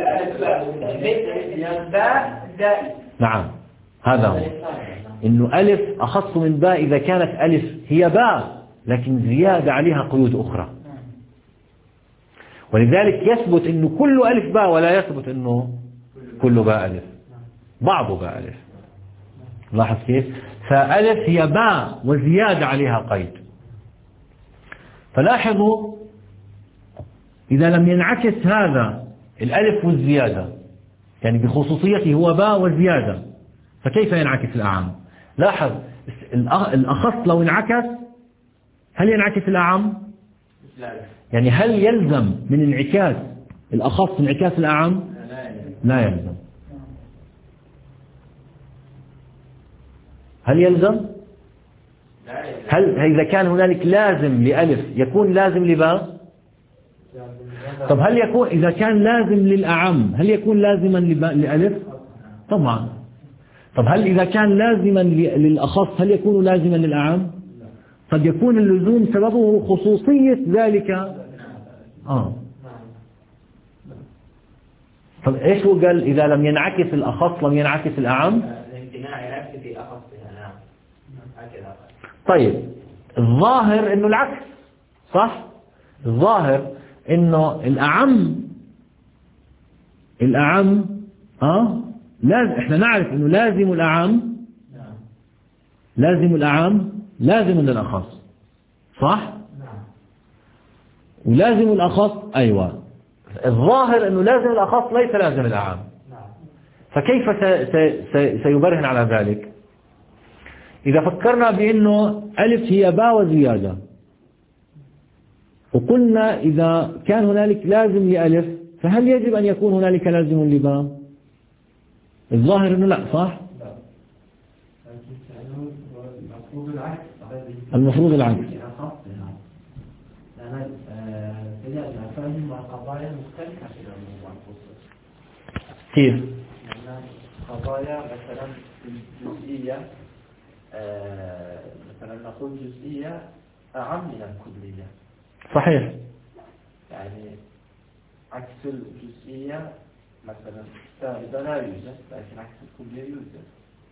باء دائم. نعم هذا هو، إنه ألف أخص من باء إذا كانت ألف هي باء لكن زيادة عليها قيود أخرى. ولذلك يثبت أنه كل ألف باء ولا يثبت أنه كل باء ألف، بعضه باء ألف. لاحظ كيف؟ فألف هي باء وزيادة عليها قيد. فلاحظوا إذا لم ينعكس هذا الألف والزيادة، يعني بخصوصيته هو باء وزيادة، فكيف ينعكس الأعم؟ لاحظ الأخص لو انعكس هل ينعكس الأعم؟ يعني هل يلزم من انعكاس الأخص انعكاس الأعم؟ لا يلزم. هل يلزم؟ هل إذا كان هنالك لازم لألف يكون لازم لباء؟ طب هل يكون إذا كان لازم للأعم هل يكون لازما لألف؟ طبعا. طب هل إذا كان لازما للأخص هل يكون لازما للأعم؟ قد يكون اللزوم سببه خصوصية ذلك. آه. طب إيش هو قال إذا لم ينعكس الأخص لم ينعكس الأعم؟ طيب الظاهر إنه العكس، صح؟ الظاهر إنه الأعم الأعم آه لازم، إحنا نعرف إنه لازم الأعم لازم الأعم لازم للأخص، صح؟ ولازم الأخص أيوة. الظاهر إنه لازم الأخص ليس لازم الأعم. فكيف سيبرهن على ذلك؟ إذا فكرنا بأنه ألف هي باء وزيادة، وقلنا إذا كان هنالك لازم لألف فهل يجب أن يكون هنالك لازم لباء؟ الظاهر إنه لا، صح؟ المفروض العكس. كيف؟ قضايا مثلا الجزئية، مثلا نقول جزئية أعم من الكلية. صحيح. يعني عكس الجزئية مثلا إذا لا يوجد، لكن عكس الكلية يوجد.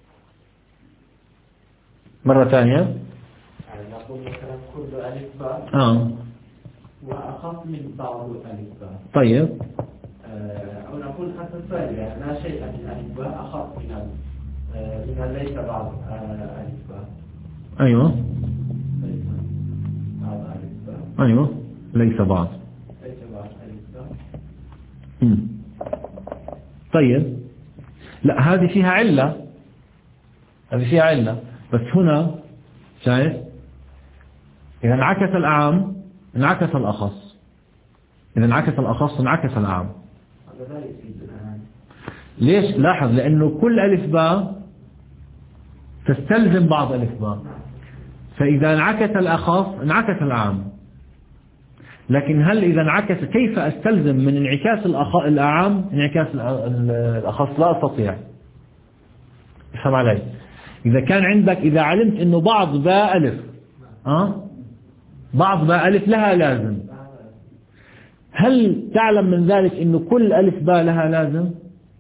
مرة ثانية. يعني نقول مثلا كل ألف باء آه. وأخف من بعض ألف باء. طيب. أو نقول حتى الثانية لا شيء من ألف باء أخف من من ليس بعض ألف باء. أيوة. ليس بعض ألف باء. أيوة. ليس بعض. ليس بعض ألف باء. امم. طيب. لا هذه فيها علة. هذه فيها علة. بس هنا شايف إذا انعكس الأعم انعكس الأخص، إذا انعكس الأخص انعكس الأعم. ليش؟ لاحظ لأنه كل ألف باء تستلزم بعض ألف باء، فإذا انعكس الأخص انعكس الأعم. لكن هل إذا انعكس كيف أستلزم من انعكاس الأعم انعكاس الأخص؟ لا أستطيع. افهم علي؟ إذا كان عندك إذا علمت إنه بعض باء ألف أه؟ بعض باء ألف لها لازم، هل تعلم من ذلك إنه كل ألف باء لها لازم؟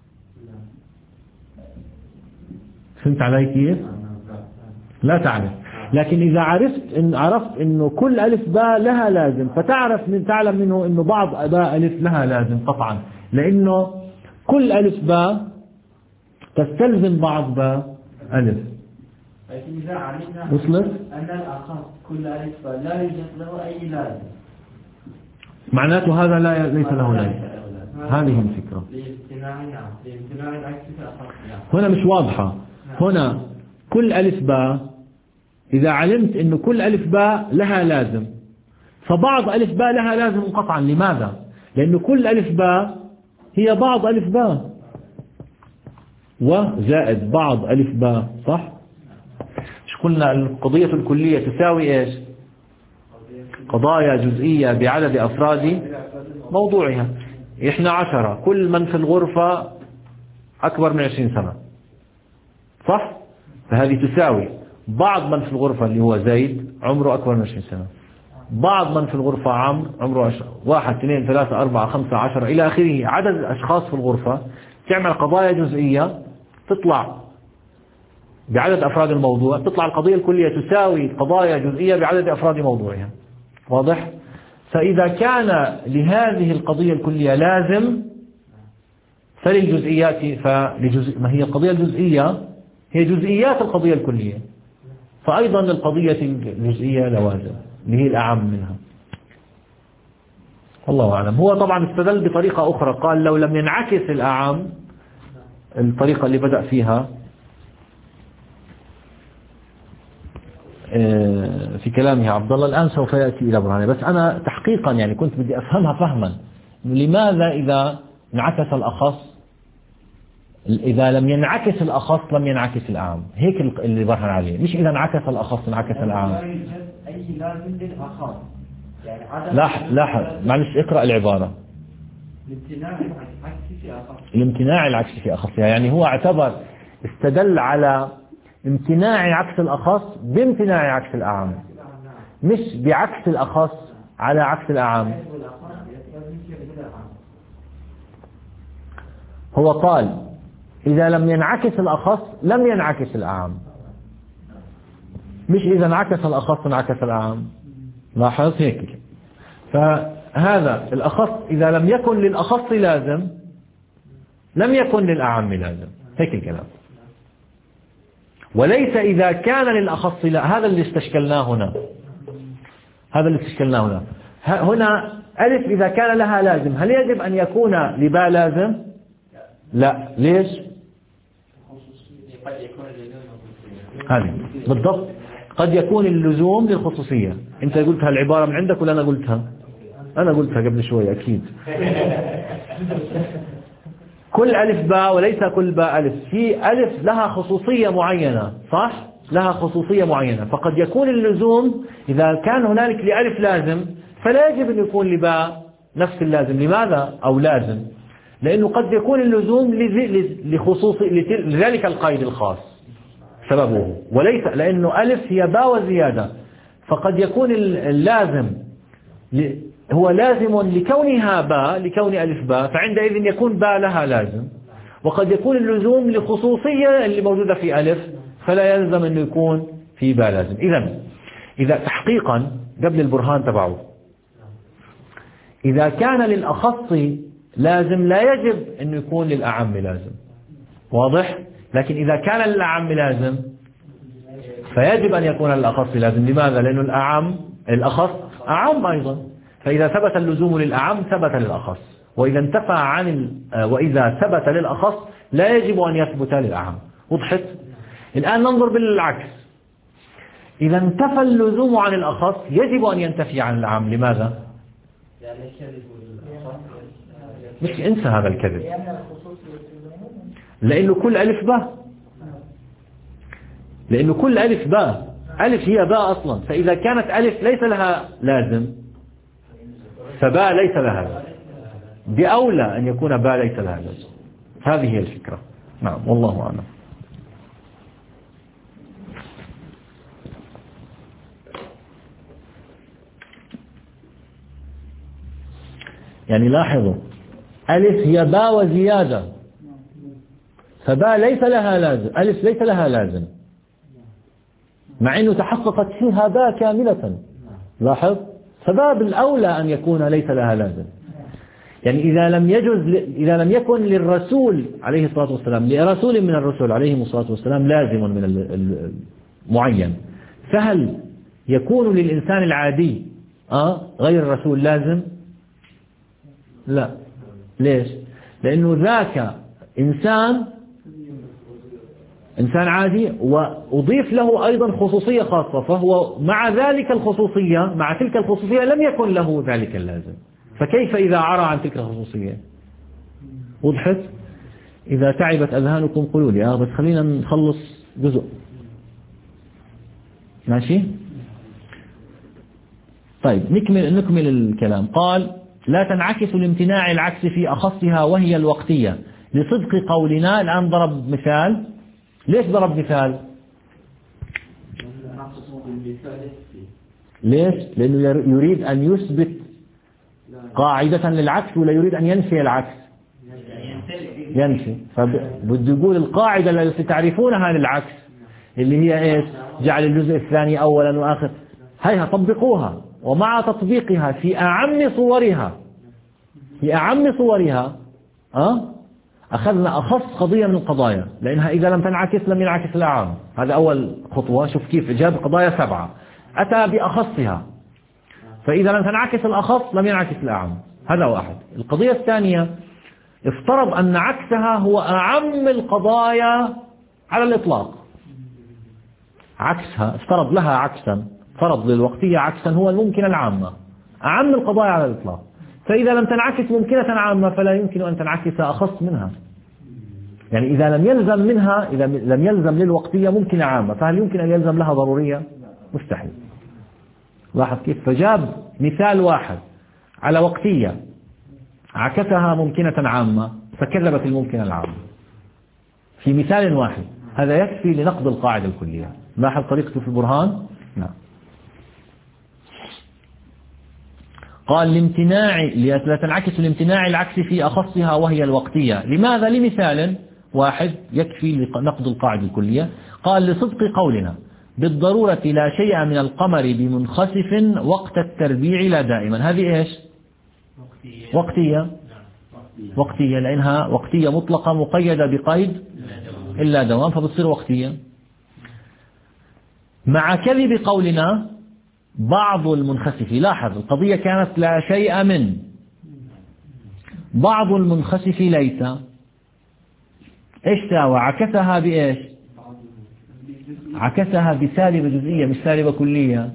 فهمت علي كيف؟ لا تعرف. لكن إذا عرفت إن عرفت إنه كل ألف باء لها لازم فتعرف من تعلم منه إنه بعض باء ألف لها لازم قطعا، لأنه كل ألف باء تستلزم بعض باء ألف. لكن إذا علمنا وصلت؟ أن الأخص كل ألف باء لا يوجد له أي لازم، معناته هذا لا ليس له لازم. هذه الفكرة. هنا مش واضحة. هنا كل ألف باء إذا علمت إنه كل ألف باء لها لازم فبعض ألف باء لها لازم قطعا. لماذا؟ لأنه كل ألف باء هي بعض ألف باء وزائد بعض ألف باء، صح؟ مش قلنا القضية الكلية تساوي إيش؟ قضايا جزئية بعدد أفراد موضوعها. إحنا عشرة، كل من في الغرفة أكبر من عشرين سنة، صح؟ فهذه تساوي بعض من في الغرفة اللي هو زيد عمره أكبر من عشرين سنة، بعض من في الغرفة عمرو عمره عشر. واحد اثنين ثلاثة أربعة خمسة عشرة إلى آخره. عدد الأشخاص في الغرفة تعمل قضايا جزئية تطلع بعدد أفراد الموضوع، تطلع القضية الكلية تساوي قضايا جزئية بعدد أفراد موضوعها. واضح؟ فإذا كان لهذه القضية الكلية لازم فللجزئيات فلجزء ما هي القضية الجزئية هي جزئيات القضية الكلية، فأيضا للقضية الجزئية لوازم اللي هي الأعم منها. والله أعلم. هو طبعا استدل بطريقة أخرى، قال لو لم ينعكس الأعم، الطريقة اللي بدأ فيها في كلامه عبد الله الآن سوف يأتي إلى برهانه، بس أنا تحقيقا يعني كنت بدي أفهمها فهما، لماذا إذا انعكس الأخص إذا لم ينعكس الأخص لم ينعكس الأعم، هيك اللي برهن عليه، مش إذا انعكس الأخص انعكس الأعم. أي لازم للآخر يعني لاحظ لاحظ معلش اقرأ العبارة. الامتناع العكسي في أخص الامتناع العكسي في أخصها، يعني هو اعتبر استدل على امتناع عكس الأخص بامتناع عكس الأعم، مش بعكس الأخص على عكس الأعم. هو قال إذا لم ينعكس الأخص لم ينعكس الأعم، مش إذا انعكس الأخص انعكس الأعم. لاحظ هيك. فهذا الأخص إذا لم يكن للأخص لازم لم يكن للأعم لازم، هيك الكلام. وليس إذا كان للأخص لا، هذا اللي استشكلناه هنا، هذا اللي استشكلناه هنا. هنا ألف إذا كان لها لازم، هل يجب أن يكون لباء لازم؟ لا. ليش؟ هذه بالضبط، قد يكون اللزوم للخصوصية. أنت قلتها العبارة من عندك ولا أنا قلتها؟ أنا قلتها قبل شوي أكيد. كل ألف باء وليس كل باء ألف، في ألف لها خصوصية معينة، صح؟ لها خصوصية معينة، فقد يكون اللزوم إذا كان هنالك لألف لازم فلا يجب أن يكون لباء نفس اللازم. لماذا؟ أو لازم لأنه قد يكون اللزوم لخصوص لذلك القيد الخاص سببه، وليس لأنه ألف هي باء وزيادة، فقد يكون اللازم هو لازم لكونها باء، لكون ألف باء، فعندئذ يكون باء لها لازم. وقد يكون اللزوم لخصوصية اللي موجودة في ألف، فلا يلزم أنه يكون في باء لازم. إذن إذا تحقيقا قبل البرهان تبعه، إذا كان للأخص لازم لا يجب أنه يكون للأعم لازم، واضح؟ لكن إذا كان للأعم لازم فيجب أن يكون للأخص لازم. لماذا؟ لأنه الأعم الأخص أعم أيضا، فإذا ثبت اللزوم للأعم ثبت للأخص، وإذا انتفى عن ال... وإذا ثبت للأخص لا يجب أن يثبت للأعم. وضحت؟ الآن ننظر بالعكس، إذا انتفى اللزوم عن الأخص يجب أن ينتفي عن الأعم. لماذا؟ مش انسى هذا الكذب، لأنه كل ألف باء، لأنه كل ألف باء، ألف هي باء أصلا، فإذا كانت ألف ليس لها لازم فباء ليس لها لازم، بأولى أن يكون باء ليس لها لازم. هذه هي الفكرة. نعم والله أعلم. يعني لاحظوا ألف هي باء وزيادة، فباء ليس لها لازم، ألف ليس لها لازم، مع أنه تحققت فيها باء كاملة. لاحظ، فباء بالأولى أن يكون ليس لها لازم. يعني إذا لم يجوز إذا لم يكن للرسول عليه الصلاة والسلام لرسول من الرسل عليه الصلاة والسلام لازم من المعين، فهل يكون للإنسان العادي آه غير الرسول لازم؟ لا. ليش؟ لأنه ذاك إنسان إنسان عادي وأضيف له أيضا خصوصية خاصة، فهو مع ذلك الخصوصية مع تلك الخصوصية لم يكن له ذلك اللازم، فكيف إذا عرى عن تلك الخصوصية؟ وضحت؟ إذا تعبت أذهانكم قولوا لي، آه بس خلينا نخلص جزء. ماشي؟ طيب نكمل نكمل الكلام. قال لا تنعكس لامتناع العكس في أخصها وهي الوقتية لصدق قولنا. الآن ضرب مثال. ليش ضرب مثال؟ ليش؟ لأنه يريد أن يثبت قاعدة للعكس ولا يريد أن ينفي العكس؟ ينفي. فبده يقول القاعدة التي تعرفونها للعكس اللي هي إيش؟ جعل الجزء الثاني أولا وآخر، هيها طبقوها ومع تطبيقها في أعم صورها في أعم صورها أه؟ أخذنا أخص قضية من القضايا، لأنها إذا لم تنعكس لم ينعكس الأعم. هذا أول خطوة. شوف كيف جاب قضايا سبعة أتى بأخصها، فإذا لم تنعكس الأخص لم ينعكس الأعم. هذا واحد. القضية الثانية افترض أن عكسها هو أعم القضايا على الإطلاق. عكسها افترض لها عكسا، فرض للوقتية عكسا هو الممكن العامة، أعم القضايا على الإطلاق. فإذا لم تنعكس ممكنة عامة فلا يمكن أن تنعكس أخص منها. يعني إذا لم يلزم منها إذا لم يلزم للوقتية ممكنة عامة، فهل يمكن أن يلزم لها ضرورية؟ مستحيل. لاحظ كيف؟ فجاب مثال واحد على وقتية عكسها ممكنة عامة فكذبت الممكنة العامة في مثال واحد. هذا يكفي لنقض القاعدة الكلية. لاحظ طريقته في البرهان. نعم. قال لامتناع لا تنعكس الامتناع العكس في أخصها وهي الوقتية. لماذا؟ لمثال واحد يكفي لنقض القاعدة الكلية. قال لصدق قولنا بالضرورة لا شيء من القمر بمنخسف وقت التربيع لا دائما. هذه إيش؟ وقتية. وقتية. وقتية لأنها وقتية مطلقة مقيدة بقيد إلا دوام فبتصير وقتية. مع كذب قولنا بعض المنخسف. لاحظ القضية كانت لا شيء من، بعض المنخسف ليس. إيش ساوى؟ عكسها بإيش؟ عكسها بسالبة جزئية مش سالبة كلية.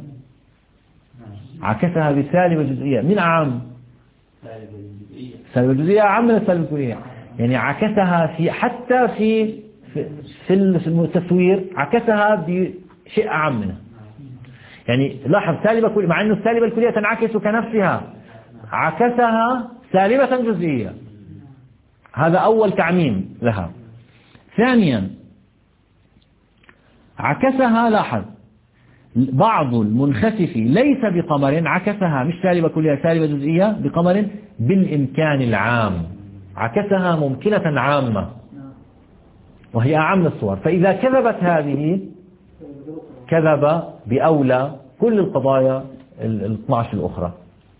عكسها بسالبة جزئية. من أعم؟ سالبة جزئية أعم من السالبة الكلية. يعني عكسها في حتى في في التصوير عكسها بشيء أعم منه. يعني لاحظ سالبة كلية مع أنه السالبة الكلية تنعكس كنفسها، عكسها سالبة جزئية. هذا أول تعميم لها. ثانيا عكسها، لاحظ بعض المنخسف ليس بقمر، عكسها مش سالبة كلية سالبة جزئية بقمر بالإمكان العام، عكسها ممكنة عامة وهي أعم الصور. فإذا كذبت هذه كذب بأولى كل القضايا ال اثنتي عشرة الأخرى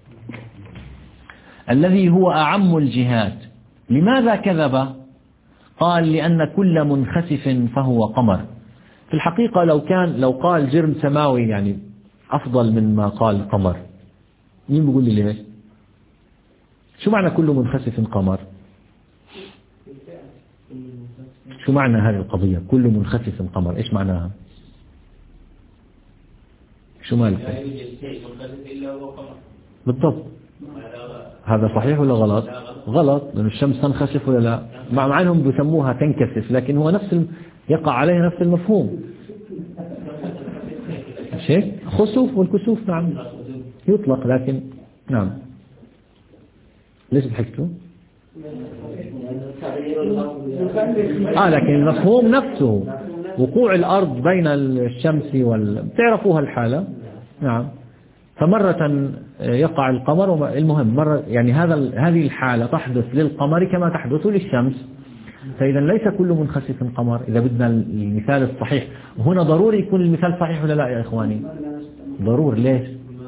الذي هو أعم الجهات. لماذا كذب؟ قال لأن كل منخسف فهو قمر. في الحقيقة لو كان لو قال جرم سماوي يعني أفضل من ما قال قمر، مين بيقول لي ليش؟ شو معنى كل منخسف قمر؟ شو معنى هذه القضية كل منخسف قمر؟ إيش معناها؟ شو مالك؟ لا يوجد شيء منخسف إلا هو قمر. بالضبط. هذا صحيح ولا غلط؟ غلط، لأن الشمس تنخسف ولا لا؟ مع أنهم بيسموها تنكسف، لكن هو نفس الم... يقع عليه نفس المفهوم. شيء خسوف والكسوف نعم يطلق، لكن نعم. ليش ضحكتوا؟ آه لكن المفهوم نفسه وقوع الأرض بين الشمس وال... تعرفوها الحالة. نعم. فمرة يقع القمر، المهم مرة يعني هذا هذه الحالة تحدث للقمر كما تحدث للشمس. فإذا ليس كل منخسف قمر إذا بدنا المثال الصحيح. وهنا ضروري يكون المثال صحيح ولا لا يا إخواني؟ ضرور. ليش؟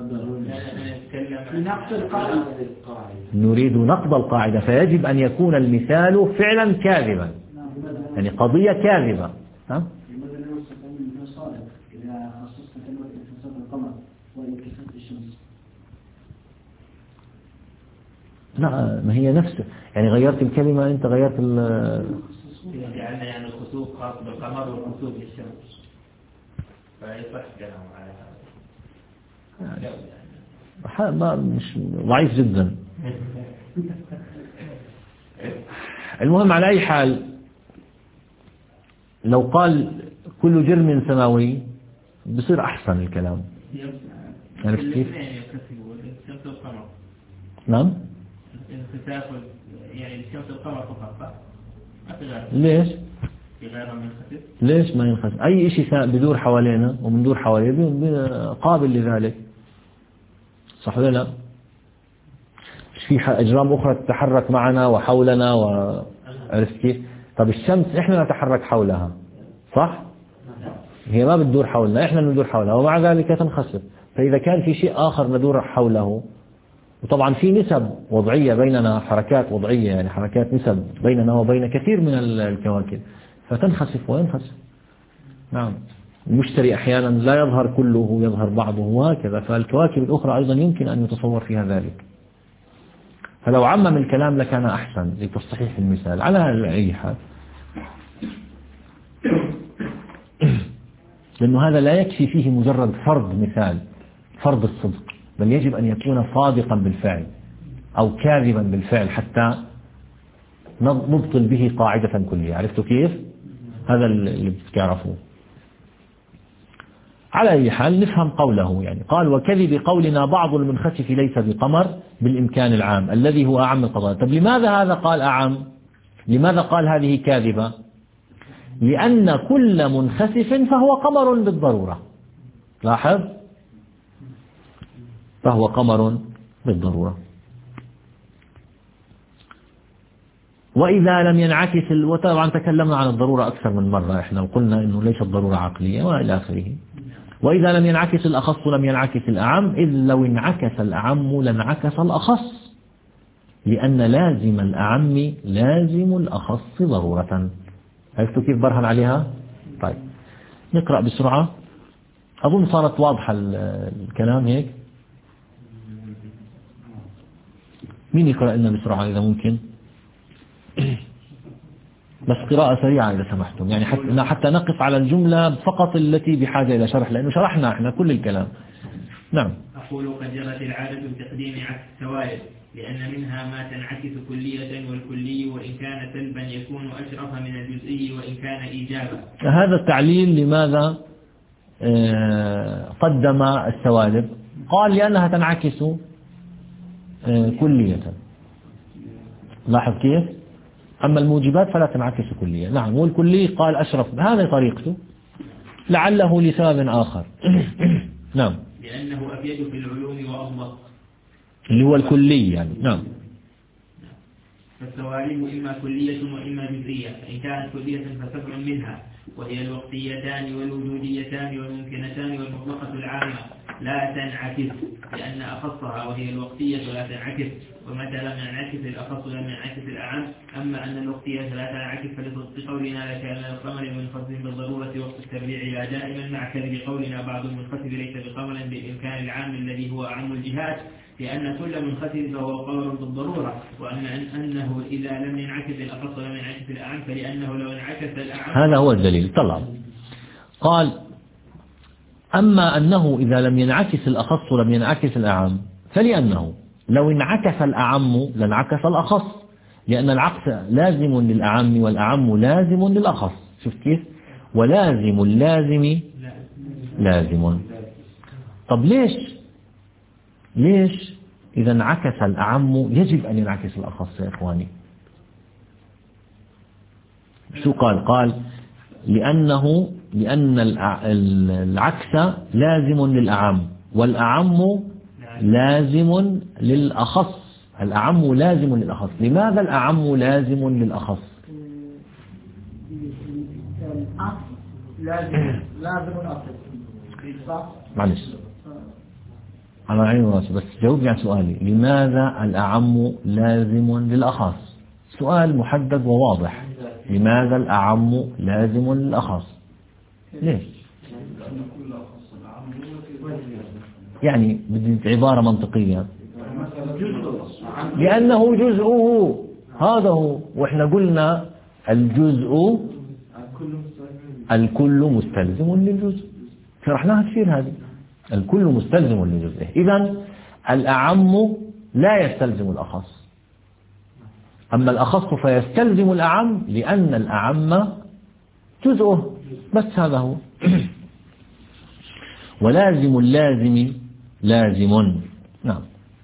نريد نقض القاعدة، فيجب أن يكون المثال فعلا كاذبا، يعني قضية كاذبة. ها؟ لا ما هي نفسه، يعني غيرت الكلمة أنت غيرت ال يعني يعني الخسوف خاص بالقمر والخسوف بالشمس فيصح كلام على هذا. ما مش ضعيف جدا. المهم على أي حال لو قال كل جرم سماوي بصير أحسن الكلام. عرفت كيف؟ نعم. يعني الشمس والقمر فقط. ليش؟ ليش ما ينخسف؟ أي شيء بدور حوالينا ومندور حواليه قابل لذلك، صح ولا لا؟ في أجرام أخرى تتحرك معنا وحولنا وعرفت كيف؟ طب الشمس إحنا نتحرك حولها، صح؟ هي ما بتدور حولنا، إحنا ندور حولها، ومع ذلك تنخسف. فإذا كان في شيء آخر ندور حوله، وطبعا في نسب وضعية بيننا، حركات وضعية يعني حركات نسب بيننا وبين كثير من الكواكب، فتنخسف وينخسف. نعم، المشتري أحيانا لا يظهر كله، يظهر بعضه وهكذا. فالكواكب الأخرى أيضا يمكن أن يتصور فيها ذلك. فلو عمم الكلام لكان أحسن لتصحيح المثال. على أي حال، لأنه هذا لا يكفي فيه مجرد فرض مثال، فرض الصدق، بل يجب أن يكون صادقا بالفعل أو كاذبا بالفعل حتى نبطل به قاعدة كلية. عرفتوا كيف؟ هذا اللي بتعرفوه. على أي حال نفهم قوله، يعني قال وكذب قولنا بعض المنخسف ليس بقمر بالإمكان العام الذي هو أعم القضايا. طب لماذا هذا قال أعم؟ لماذا قال هذه كاذبة؟ لأن كل منخسف فهو قمر بالضرورة. لاحظ، فهو قمر بالضرورة. وإذا لم ينعكس، وطبعا تكلمنا عن الضرورة أكثر من مرة إحنا، وقلنا إنه ليست ضرورة عقلية وإلى آخره. وإذا لم ينعكس الأخص لم ينعكس الأعم، إذ لو انعكس الأعم لانعكس الأخص، لأن لازم الأعم لازم الأخص ضرورة. عرفتوا كيف برهن عليها؟ طيب نقرأ بسرعة، أظن صارت واضحة الكلام هيك. مين يقرأ لنا بسرعة إذا ممكن؟ بس قراءة سريعة إذا سمحتم، يعني حتى حتى نقف على الجملة فقط التي بحاجة إلى شرح، لأنه شرحنا إحنا كل الكلام. نعم. أقول قد جرت العادة بتقديم عكس السوائل، لأن منها ما تنعكس كلية، والكلي وإن كان سلبا يكون أشرف من الجزئي وإن كان إيجابا. هذا التعليل لماذا قدم السوالب؟ قال لأنها تنعكس كلية. لاحظ كيف؟ أما الموجبات فلا تنعكس كلية. نعم، والكلي قال أشرف، هذا طريقته، لعله لسبب آخر. نعم، لأنه أفيد في العلوم وأضبط، اللي هو الكلي يعني. نعم. فالسوالب إما كلية وإما جزئية، فإن كانت كلية فسبع منها، وهي الوقتيتان والوجوديتان والممكنتان والمطلقة العامة لا تنعكس، لأن أخصها وهي الوقتية لا تنعكس، ومتى لم ينعكس الأخص لم ينعكس الأعم. أما أن الوقتية لا تنعكس فلصدق قولنا لكان القمر المنخسف بالضرورة وقت التبريع لا دائما، مع كذب قولنا بعض المنخسف ليس بقمر بالإمكان العام الذي هو أعم الجهات، لأن كل منخسف فهو قمر بالضرورة، وأن أنه إذا لم ينعكس الأخص لم ينعكس الأعم، فلأنه لو انعكس الأعم. هذا هو الدليل. طلع قال أما أنه إذا لم ينعكس الأخص لم ينعكس الأعم، فلأنه لو انعكس الأعم لانعكس الأخص، لأن العكس لازم للأعم والأعم لازم للأخص. شفت كيف؟ ولازم اللازم لازم. طب ليش ليش إذا انعكس الأعم يجب أن ينعكس الأخص يا إخواني؟ شو قال؟ قال لأنه لأن العكس لازم للأعم والأعم لازم للأخص. الأعم لازم للأخص. لماذا الأعم لازم للأخص؟ لازم لازم الأصل. معلش على عيني وراسي، بس جاوبني عن سؤالي. لماذا الأعم لازم للأخص؟ سؤال محدد وواضح. لماذا الأعم لازم للأخص؟ ليش؟ يعني بدي عبارة منطقية. لأنه جزءه، هذا هو. وإحنا قلنا الجزء الكل مستلزم للجزء، شرحناها كثير هذه. الكل مستلزم لجزئه. إذن الأعم لا يستلزم الأخص، أما الأخص فيستلزم الأعم لأن الأعم جزءه، بس هذا هو. ولازم اللازم لازم. نعم.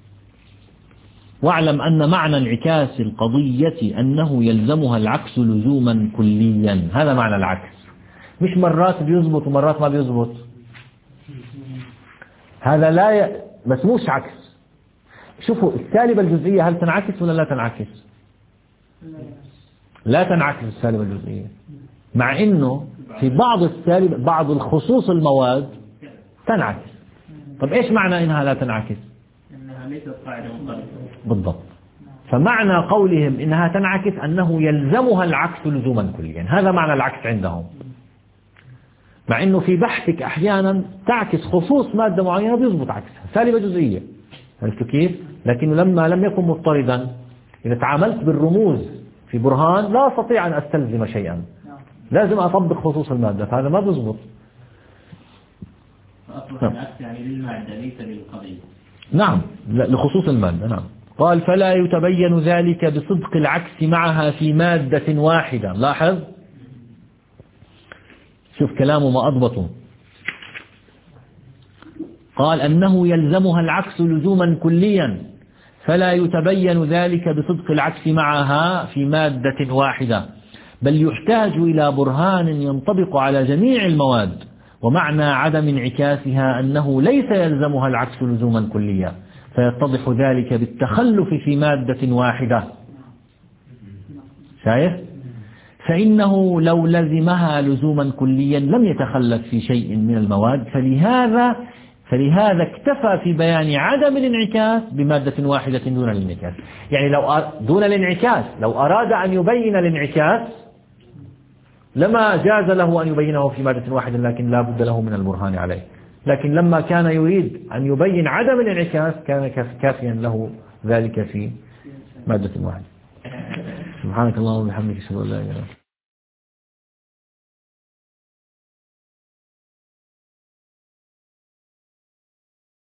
واعلم أن معنى انعكاس القضية أنه يلزمها العكس لزوما كليا. هذا معنى العكس، مش مرات بيزبط ومرات ما بيزبط. هذا لا ي... بس مش عكس. شوفوا السالبة الجزئية هل تنعكس ولا لا تنعكس؟ لا تنعكس السالبة الجزئية، مع انه في بعض السالب بعض الخصوص المواد تنعكس. طب إيش معنى إنها لا تنعكس؟ إنها ليست قاعدة منضبطة. بالضبط. فمعنى قولهم إنها تنعكس أنه يلزمها العكس لزوما كليا، هذا معنى العكس عندهم. مع أنه في بحثك أحيانا تعكس خصوص مادة معينة بيضبط عكسها سالبة جزئية، عرفتوا كيف؟ لكنه لما لم يكن مضطردا، إذا تعاملت بالرموز في برهان لا أستطيع أن أستلزم شيئا، لازم أطبق خصوص المادة، فهذا ما بيضبط. فأصبح العكس يعني للمادة ليس للقضية. نعم لخصوص المادة. نعم. قال فلا يتبين ذلك بصدق العكس معها في مادة واحدة. لاحظ شوف كلامه ما أضبطه. قال أنه يلزمها العكس لزوما كليا فلا يتبين ذلك بصدق العكس معها في مادة واحدة، بل يحتاج إلى برهان ينطبق على جميع المواد. ومعنى عدم انعكاسها أنه ليس يلزمها العكس لزوما كليا، فيتضح ذلك بالتخلف في مادة واحدة. شايف؟ فإنه لو لزمها لزوما كليا لم يتخلف في شيء من المواد، فلهذا فلهذا اكتفى في بيان عدم الانعكاس بمادة واحدة دون الانعكاس. يعني لو دون الانعكاس لو أراد أن يبين الانعكاس لما جاز له أن يبينه في مادة واحدة، لكن لا بد له من البرهان عليه. لكن لما كان يريد أن يبين عدم الانعكاس كان كافيا له ذلك في مادة واحدة. سبحانك اللهم وبحمدك أشهد أن لا إله إلا أنت.